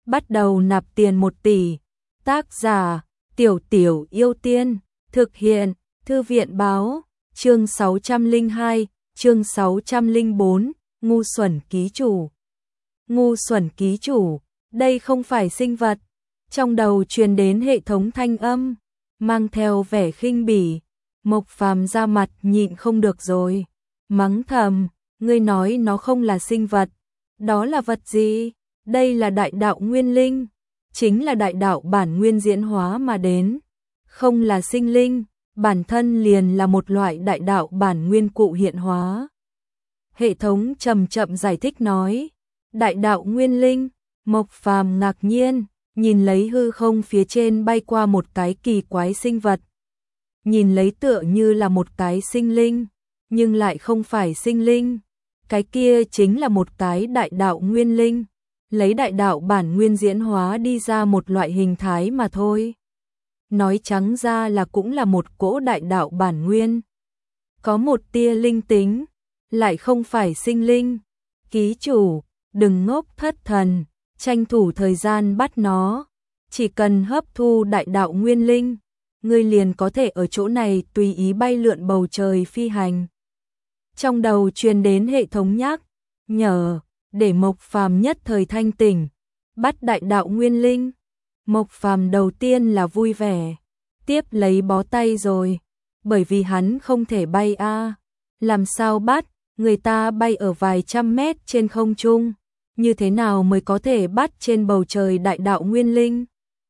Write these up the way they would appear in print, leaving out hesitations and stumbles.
bắt đầu nạp tiền 1 tỷ. Tác giả, Tiểu Tiểu Yêu Tiên, thực hiện, Thư viện báo, chương 602, chương 604, ngu xuẩn ký chủ. Ngu xuẩn ký chủ, đây không phải sinh vật. Trong đầu truyền đến hệ thống thanh âm, mang theo vẻ khinh bỉ. Mộc Phàm ra mặt nhịn không được rồi, mắng thầm, ngươi nói nó không là sinh vật, đó là vật gì? Đây là đại đạo nguyên linh, chính là đại đạo bản nguyên diễn hóa mà đến, không là sinh linh, bản thân liền là một loại đại đạo bản nguyên cụ hiện hóa. Hệ thống chậm chậm giải thích nói, đại đạo nguyên linh. Mộc Phàm ngạc nhiên, nhìn lấy hư không phía trên bay qua một cái kỳ quái sinh vật. Nhìn lấy tựa như là một cái sinh linh, nhưng lại không phải sinh linh. Cái kia chính là một cái đại đạo nguyên linh, lấy đại đạo bản nguyên diễn hóa đi ra một loại hình thái mà thôi. Nói trắng ra là cũng là một cỗ đại đạo bản nguyên. Có một tia linh tính, lại không phải sinh linh. Ký chủ, đừng ngốc thất thần, tranh thủ thời gian bắt nó. Chỉ cần hấp thu đại đạo nguyên linh, ngươi liền có thể ở chỗ này tùy ý bay lượn bầu trời phi hành. Trong đầu truyền đến hệ thống nhắc nhở, để Mộc Phàm nhất thời thanh tỉnh, bắt đại đạo nguyên linh. Mộc Phàm đầu tiên là vui vẻ, tiếp lấy bó tay rồi, bởi vì hắn không thể bay a, làm sao bắt, người ta bay ở vài trăm mét trên không trung, như thế nào mới có thể bắt trên bầu trời đại đạo nguyên linh?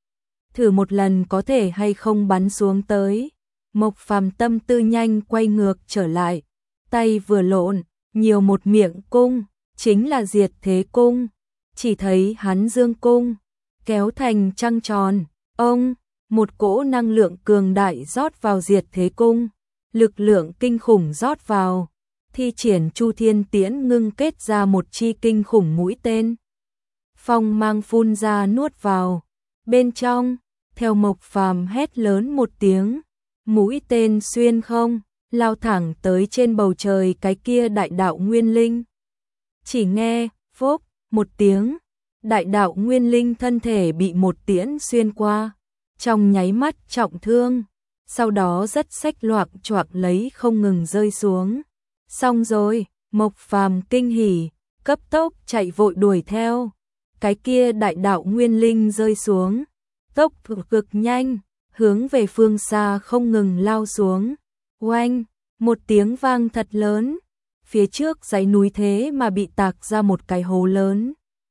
Thử một lần có thể hay không bắn xuống tới. Mộc Phàm tâm tư nhanh quay ngược trở lại, tay vừa lộn, nhiều một miệng cung, chính là diệt thế cung. Chỉ thấy hắn dương cung, kéo thành trăng tròn, ông, một cỗ năng lượng cường đại rót vào diệt thế cung, lực lượng kinh khủng rót vào, thi triển Chu Thiên Tiễn ngưng kết ra một chi kinh khủng mũi tên. Phong mang phun ra nuốt vào, bên trong, theo Mộc Phàm hét lớn một tiếng, mũi tên xuyên không, lao thẳng tới trên bầu trời cái kia đại đạo nguyên linh. Chỉ nghe, phốc, một tiếng, đại đạo nguyên linh thân thể bị một tiễn xuyên qua, trong nháy mắt trọng thương, sau đó rất xách loạc choạc lấy không ngừng rơi xuống. Xong rồi, Mộc Phàm kinh hỉ, cấp tốc chạy vội đuổi theo, cái kia đại đạo nguyên linh rơi xuống, tốc cực nhanh, hướng về phương xa không ngừng lao xuống. Oanh, một tiếng vang thật lớn, phía trước dãy núi thế mà bị tạc ra một cái hố lớn.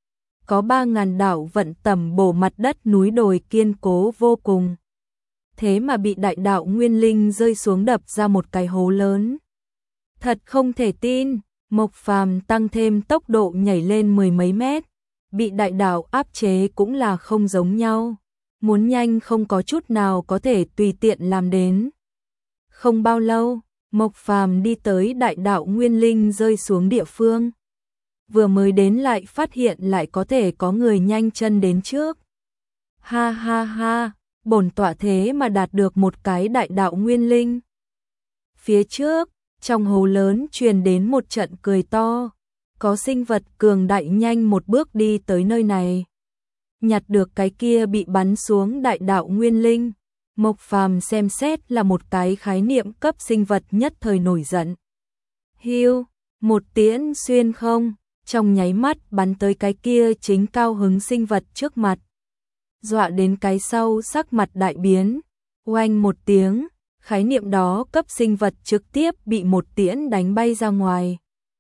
Có 3000 đạo vận tầm bổ mặt đất núi đồi kiên cố vô cùng. Thế mà bị đại đạo nguyên linh rơi xuống đập ra một cái hố lớn. Thật không thể tin, Mộc Phàm tăng thêm tốc độ nhảy lên 10 mấy mét, bị đại đạo áp chế cũng là không giống nhau. Muốn nhanh không có chút nào có thể tùy tiện làm đến. Không bao lâu, Mộc Phàm đi tới đại đạo nguyên linh rơi xuống địa phương. Vừa mới đến lại phát hiện lại có thể có người nhanh chân đến trước. Ha ha ha, bổn tọa thế mà đạt được một cái đại đạo nguyên linh. Phía trước, trong hố lớn truyền đến một trận cười to, có sinh vật cường đại nhanh một bước đi tới nơi này. Nhặt được cái kia bị bắn xuống đại đạo nguyên linh, Mộc Phàm xem xét là một cái khái niệm cấp sinh vật nhất thời nổi giận. Hiu, một tiễn xuyên không, trong nháy mắt bắn tới cái kia chính cao hứng sinh vật trước mặt. Dọa đến cái sau sắc mặt đại biến, oanh một tiếng, khái niệm đó cấp sinh vật trực tiếp bị một tiễn đánh bay ra ngoài.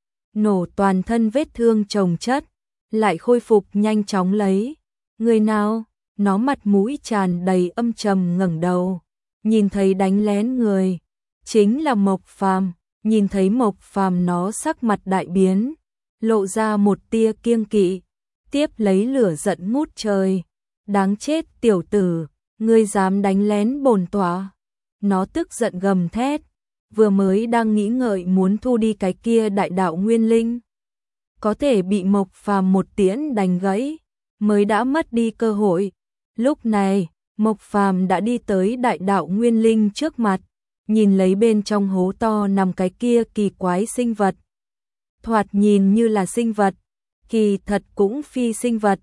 Nổ toàn thân vết thương chồng chất, lại khôi phục nhanh chóng lấy. Người nào? Nó mặt mũi tràn đầy âm trầm ngẩng đầu, nhìn thấy đánh lén người, chính là Mộc Phàm. Nhìn thấy Mộc Phàm nó sắc mặt đại biến, lộ ra một tia kiêng kỵ, tiếp lấy lửa giận ngút trời. Đáng chết tiểu tử, ngươi dám đánh lén bổn tọa. Nó tức giận gầm thét, vừa mới đang nghĩ ngợi muốn thu đi cái kia đại đạo nguyên linh, có thể bị Mộc Phàm một tiễn đánh gãy, mới đã mất đi cơ hội. Lúc này, Mộc Phàm đã đi tới đại đạo nguyên linh trước mặt, nhìn lấy bên trong hố to nằm cái kia kỳ quái sinh vật. Thoạt nhìn như là sinh vật, kỳ thật cũng phi sinh vật,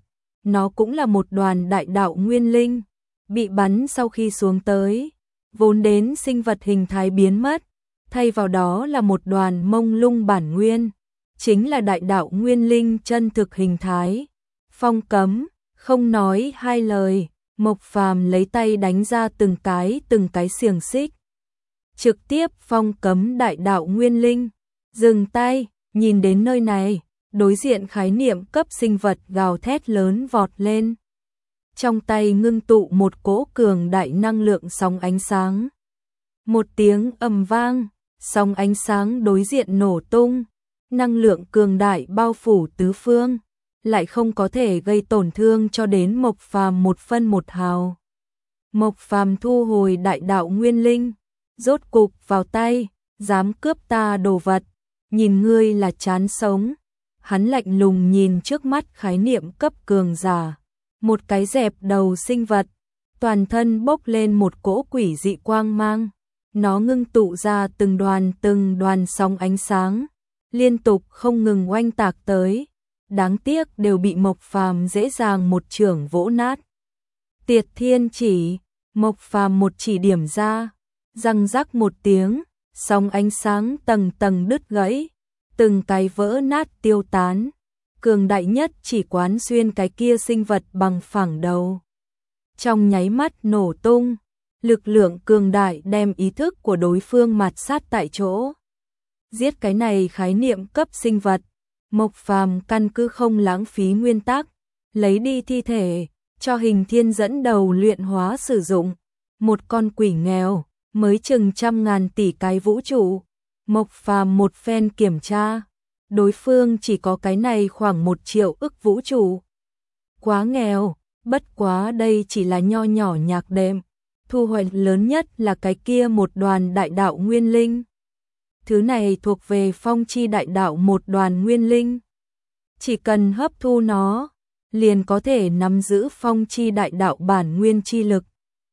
nó cũng là một đoàn đại đạo nguyên linh, bị bắn sau khi xuống tới, vốn đến sinh vật hình thái biến mất, thay vào đó là một đoàn mông lung bản nguyên, chính là đại đạo nguyên linh chân thực hình thái. Phong Cấm, không nói hai lời, Mộc Phàm lấy tay đánh ra từng cái xiềng xích. Trực tiếp phong cấm đại đạo nguyên linh. Dừng tay, nhìn đến nơi này, đối diện khái niệm cấp sinh vật gào thét lớn vọt lên. Trong tay ngưng tụ một cỗ cường đại năng lượng sóng ánh sáng. Một tiếng ầm vang, sóng ánh sáng đối diện nổ tung, năng lượng cường đại bao phủ tứ phương, lại không có thể gây tổn thương cho đến Mộc Phàm một phân một hào. Mộc Phàm thu hồi đại đạo nguyên linh, rốt cục vào tay, dám cướp ta đồ vật, nhìn ngươi là chán sống. Hắn lạnh lùng nhìn trước mắt khái niệm cấp cường giả, một cái dẹp đầu sinh vật, toàn thân bốc lên một cỗ quỷ dị quang mang, nó ngưng tụ ra từng đoàn sóng ánh sáng, liên tục không ngừng oanh tạc tới, đáng tiếc đều bị Mộc Phàm dễ dàng một chưởng vỗ nát. Tiệt Thiên Chỉ, Mộc Phàm một chỉ điểm ra, răng rắc một tiếng, sóng ánh sáng tầng tầng đứt gãy, từng cái vỡ nát tiêu tán, cường đại nhất chỉ quán xuyên cái kia sinh vật bằng phẳng đầu. Trong nháy mắt nổ tung, lực lượng cường đại đem ý thức của đối phương mạt sát tại chỗ. Giết cái này khái niệm cấp sinh vật, Mộc Phàm căn cứ không lãng phí nguyên tắc, lấy đi thi thể, cho Hình Thiên dẫn đầu luyện hóa sử dụng. Một con quỷ nghèo, mới chừng trăm ngàn tỷ cái vũ trụ. Mộc Phàm một phen kiểm tra, đối phương chỉ có cái này khoảng 1 triệu ức vũ trụ. Quá nghèo, bất quá đây chỉ là nho nhỏ nhạc đệm, thu hoạch lớn nhất là cái kia một đoàn đại đạo nguyên linh. Thứ này thuộc về phong chi đại đạo một đoàn nguyên linh. Chỉ cần hấp thu nó, liền có thể nắm giữ phong chi đại đạo bản nguyên chi lực.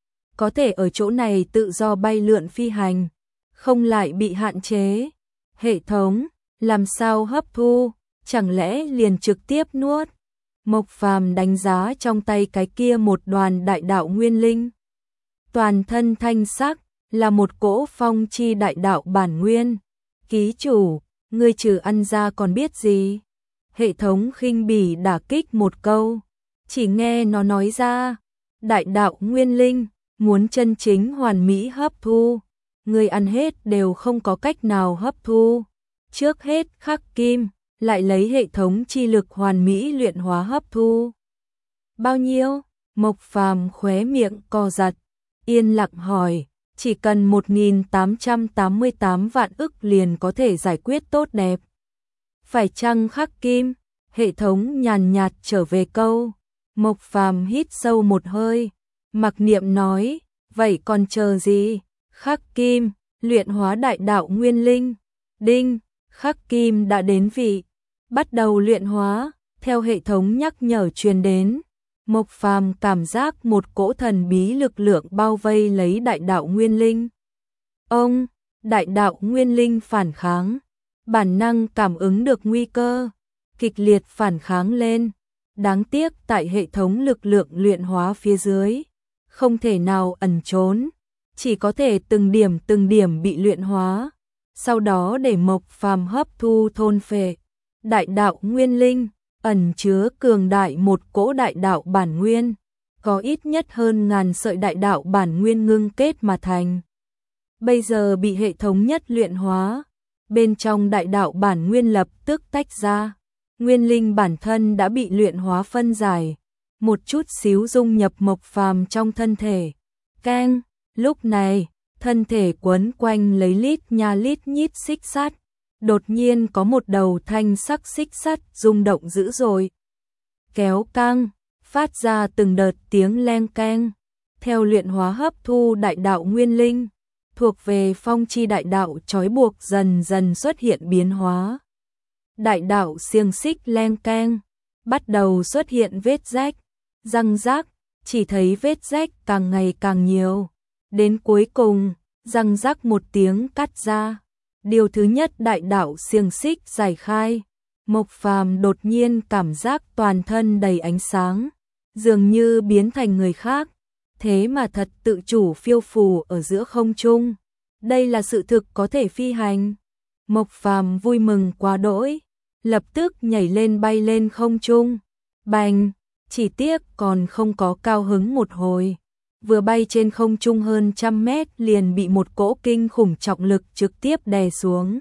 Có thể ở chỗ này tự do bay lượn phi hành, không lại bị hạn chế. Hệ thống, làm sao hấp thu, chẳng lẽ liền trực tiếp nuốt? Mộc Phàm đánh giá trong tay cái kia một đoàn đại đạo nguyên linh. Toàn thân thanh sắc, là một cỗ phong chi đại đạo bản nguyên. Ký chủ, ngươi trừ ăn ra còn biết gì? Hệ thống khinh bỉ đả kích một câu, chỉ nghe nó nói ra, đại đạo nguyên linh, muốn chân chính hoàn mỹ hấp thu, ngươi ăn hết đều không có cách nào hấp thu. Trước hết khắc kim, lại lấy hệ thống chi lực hoàn mỹ luyện hóa hấp thu. Bao nhiêu? Mộc Phàm khóe miệng co giật, yên lặng hỏi, chỉ cần 1888 vạn ức liền có thể giải quyết tốt đẹp. Phải chăng khắc kim? Hệ thống nhàn nhạt trở về câu. Mộc Phàm hít sâu một hơi, mặc niệm nói, vậy còn chờ gì? Khắc kim, luyện hóa đại đạo nguyên linh. Đinh, khắc kim đã đến vị, bắt đầu luyện hóa. Theo hệ thống nhắc nhở truyền đến, Mộc Phàm cảm giác một cỗ thần bí lực lượng bao vây lấy đại đạo nguyên linh. Ông, đại đạo nguyên linh phản kháng, bản năng cảm ứng được nguy cơ, kịch liệt phản kháng lên. Đáng tiếc tại hệ thống lực lượng luyện hóa phía dưới, không thể nào ẩn trốn, chỉ có thể từng điểm bị luyện hóa, sau đó để Mộc Phàm hấp thu thôn phệ. Đại đạo nguyên linh ẩn chứa cường đại một cỗ đại đạo bản nguyên, có ít nhất hơn ngàn sợi đại đạo bản nguyên ngưng kết mà thành. Bây giờ bị hệ thống nhất luyện hóa, bên trong đại đạo bản nguyên lập tức tách ra, nguyên linh bản thân đã bị luyện hóa phân giải, một chút xíu dung nhập Mộc Phàm trong thân thể. Keng, lúc này, thân thể quấn quanh lấy lít nhít xích sắt. Đột nhiên có một đầu thanh sắc xích sắt rung động dữ dội, kéo căng, phát ra từng đợt tiếng leng keng. Theo luyện hóa hấp thu đại đạo nguyên linh, thuộc về phong chi đại đạo trói buộc dần dần xuất hiện biến hóa. Đại đạo xiềng xích leng keng, bắt đầu xuất hiện vết rách, răng rác, chỉ thấy vết rách càng ngày càng nhiều. Đến cuối cùng, răng rác một tiếng cắt ra. Điều thứ nhất đại đạo xiềng xích giải khai, Mộc Phàm đột nhiên cảm giác toàn thân đầy ánh sáng, dường như biến thành người khác, thế mà thật tự chủ phiêu phù ở giữa không trung. Đây là sự thực có thể phi hành. Mộc Phàm vui mừng quá đỗi, lập tức nhảy lên bay lên không trung. Bành, chỉ tiếc còn không có cao hứng một hồi. Vừa bay trên không trung hơn 100 mét liền bị một cỗ kinh khủng trọng lực trực tiếp đè xuống.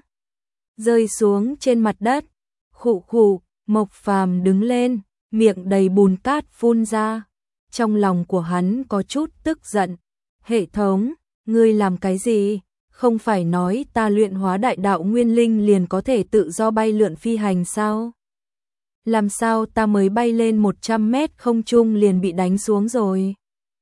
Rơi xuống trên mặt đất. Khụ khụ, Mộc Phàm đứng lên, miệng đầy bùn cát phun ra. Trong lòng của hắn có chút tức giận. Hệ thống, ngươi làm cái gì? Không phải nói ta luyện hóa đại đạo nguyên linh liền có thể tự do bay lượn phi hành sao? Làm sao ta mới bay lên 100 mét không trung liền bị đánh xuống rồi?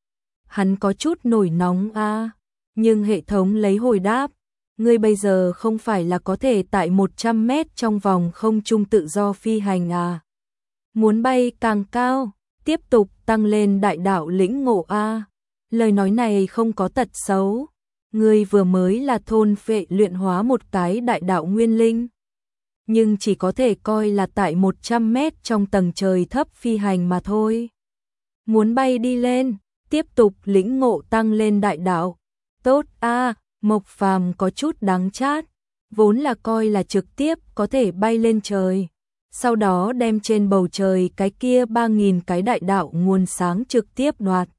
Hắn có chút nổi nóng a, nhưng hệ thống lấy hồi đáp, ngươi bây giờ không phải là có thể tại 100 mét trong vòng không trung tự do phi hành à? Muốn bay càng cao, tiếp tục tăng lên đại đạo lĩnh ngộ a. Lời nói này không có tật xấu. Ngươi vừa mới là thôn phệ luyện hóa một cái đại đạo nguyên linh, nhưng chỉ có thể coi là tại 100 mét trong tầng trời thấp phi hành mà thôi. Muốn bay đi lên, tiếp tục lĩnh ngộ tăng lên đại đạo. Tốt a, Mộc Phàm có chút đắng chát, vốn là coi là trực tiếp có thể bay lên trời, sau đó đem trên bầu trời cái kia 3000 cái đại đạo nguồn sáng trực tiếp đoạt.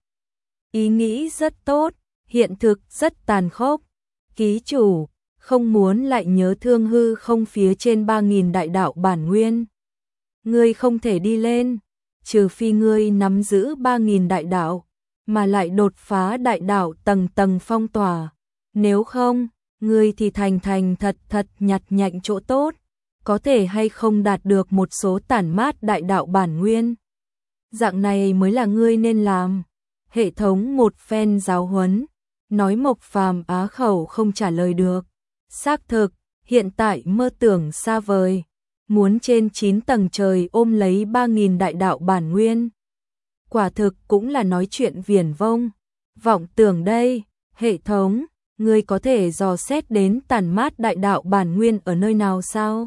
Ý nghĩ rất tốt, hiện thực rất tàn khốc. Ký chủ, không muốn lại nhớ thương hư không phía trên 3000 đại đạo bản nguyên. Ngươi không thể đi lên, trừ phi ngươi nắm giữ 3000 đại đạo, mà lại đột phá đại đạo tầng tầng phong tỏa. Nếu không, ngươi thì thành thật nhặt nhạnh chỗ tốt, có thể hay không đạt được một số tản mát đại đạo bản nguyên. Dạng này mới là ngươi nên làm. Hệ thống một phen giáo huấn, nói Mộc Phàm á khẩu không trả lời được. Xác thực, hiện tại mơ tưởng xa vời, muốn trên 9 tầng trời ôm lấy 3000 đại đạo bản nguyên. Quả thực cũng là nói chuyện viển vông. Vọng tưởng đây, hệ thống, ngươi có thể dò xét đến tản mát đại đạo bản nguyên ở nơi nào sao?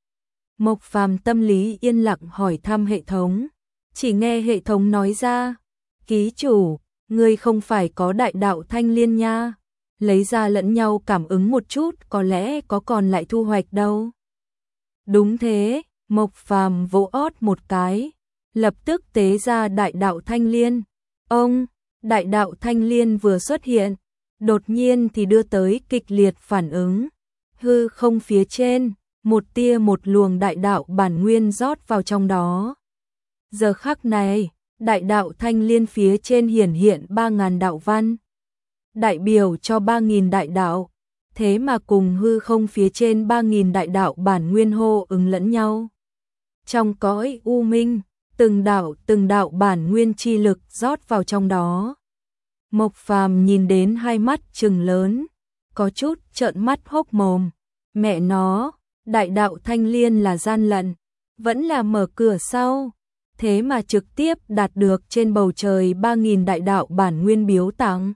Mộc Phàm tâm lý yên lặng hỏi thăm hệ thống, chỉ nghe hệ thống nói ra, ký chủ, ngươi không phải có đại đạo thanh liên nha, lấy ra lẫn nhau cảm ứng một chút có lẽ có còn lại thu hoạch đâu. Đúng thế, Mộc Phàm vỗ ót một cái, lập tức tế ra đại đạo thanh liên. Ông, đại đạo thanh liên vừa xuất hiện, đột nhiên thì đưa tới kịch liệt phản ứng. Hư không phía trên, một tia một luồng đại đạo bản nguyên rót vào trong đó. Giờ khắc này, đại đạo thanh liên phía trên hiển hiện 3000 đạo văn, đại biểu cho 3000 đại đạo, thế mà cùng hư không phía trên 3000 đại đạo bản nguyên hô ứng lẫn nhau. Trong cõi u minh, từng đạo bản nguyên chi lực rót vào trong đó. Mộc Phàm nhìn đến hai mắt trừng lớn, có chút trợn mắt hốc mồm. Mẹ nó, đại đạo thanh liên là gian lận, vẫn là mở cửa sau, thế mà trực tiếp đạt được trên bầu trời 3000 đại đạo bản nguyên biếu tặng.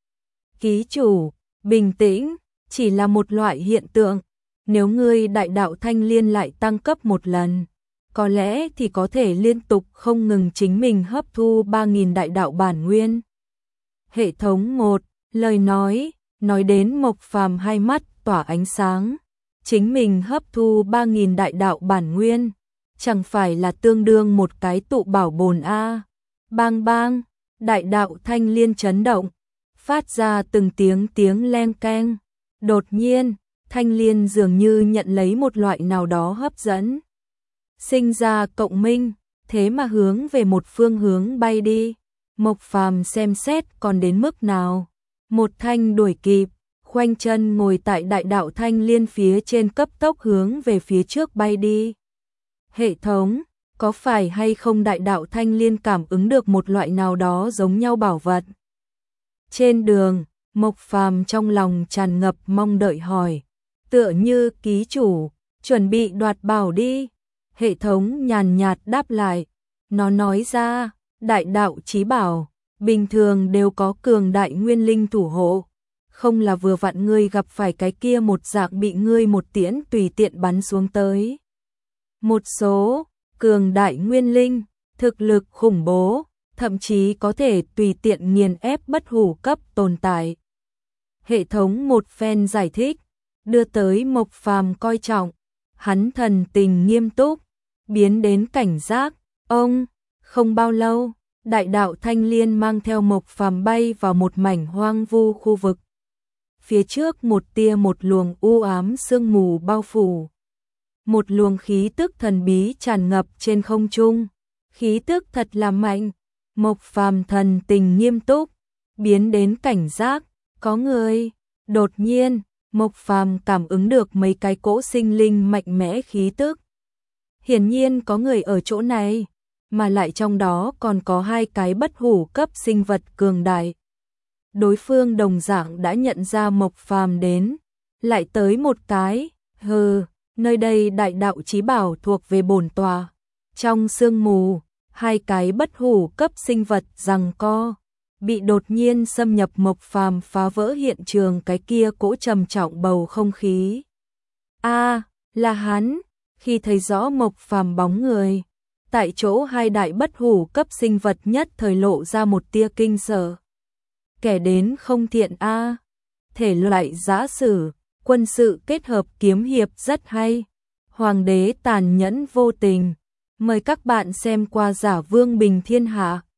Ký chủ, bình tĩnh, chỉ là một loại hiện tượng, nếu ngươi đại đạo thanh liên lại tăng cấp một lần, có lẽ thì có thể liên tục không ngừng chính mình hấp thu 3000 đại đạo bản nguyên. Hệ thống một, lời nói đến Mộc Phàm hai mắt tỏa ánh sáng, chính mình hấp thu 3000 đại đạo bản nguyên, chẳng phải là tương đương một cái tụ bảo bồn a. Bang bang, đại đạo thanh liên chấn động, phát ra từng tiếng leng keng. Đột nhiên, thanh liên dường như nhận lấy một loại nào đó hấp dẫn, sinh ra cộng minh, thế mà hướng về một phương hướng bay đi. Mộc Phàm xem xét còn đến mức nào, một thanh đuổi kịp, khoanh chân ngồi tại đại đạo thanh liên phía trên cấp tốc hướng về phía trước bay đi. Hệ thống, có phải hay không đại đạo thanh liên cảm ứng được một loại nào đó giống nhau bảo vật? Trên đường, Mộc Phàm trong lòng tràn ngập mong đợi hỏi, tựa như ký chủ, chuẩn bị đoạt bảo đi. Hệ thống nhàn nhạt đáp lại, nó nói ra, đại đạo chí bảo, bình thường đều có cường đại nguyên linh thủ hộ, không là vừa vặn ngươi gặp phải cái kia một dạng bị ngươi một tiễn tùy tiện bắn xuống tới. Một số cường đại nguyên linh, thực lực khủng bố, thậm chí có thể tùy tiện nghiền ép bất hủ cấp tồn tại. Hệ thống một phen giải thích, đưa tới Mộc Phàm coi trọng, hắn thần tình nghiêm túc, biến đến cảnh giác. Ông, không bao lâu, đại đạo Thanh Liên mang theo Mộc Phàm bay vào một mảnh hoang vu khu vực. Phía trước một luồng u ám sương mù bao phủ. Một luồng khí tức thần bí tràn ngập trên không trung, khí tức thật là mạnh. Mộc Phàm thần tình nghiêm túc, biến đến cảnh giác, có người. Đột nhiên, Mộc Phàm cảm ứng được mấy cái cỗ sinh linh mạnh mẽ khí tức. Hiển nhiên có người ở chỗ này, mà lại trong đó còn có 2 cái bất hủ cấp sinh vật cường đại. Đối phương đồng dạng đã nhận ra Mộc Phàm đến, lại tới một cái, nơi đây đại đạo chí bảo thuộc về bổn tòa. Trong sương mù, 2 cái bất hủ cấp sinh vật giằng co, bị đột nhiên xâm nhập Mộc Phàm phá vỡ hiện trường cái kia cỗ trầm trọng bầu không khí. Là hắn, khi thấy rõ Mộc Phàm bóng người, tại chỗ 2 đại bất hủ cấp sinh vật nhất thời lộ ra một tia kinh sợ. Kẻ đến không thiện thể loại giã sử, quân sự kết hợp kiếm hiệp rất hay. Hoàng đế tàn nhẫn vô tình. Mời các bạn xem qua Giả Vương Bình Thiên Hạ.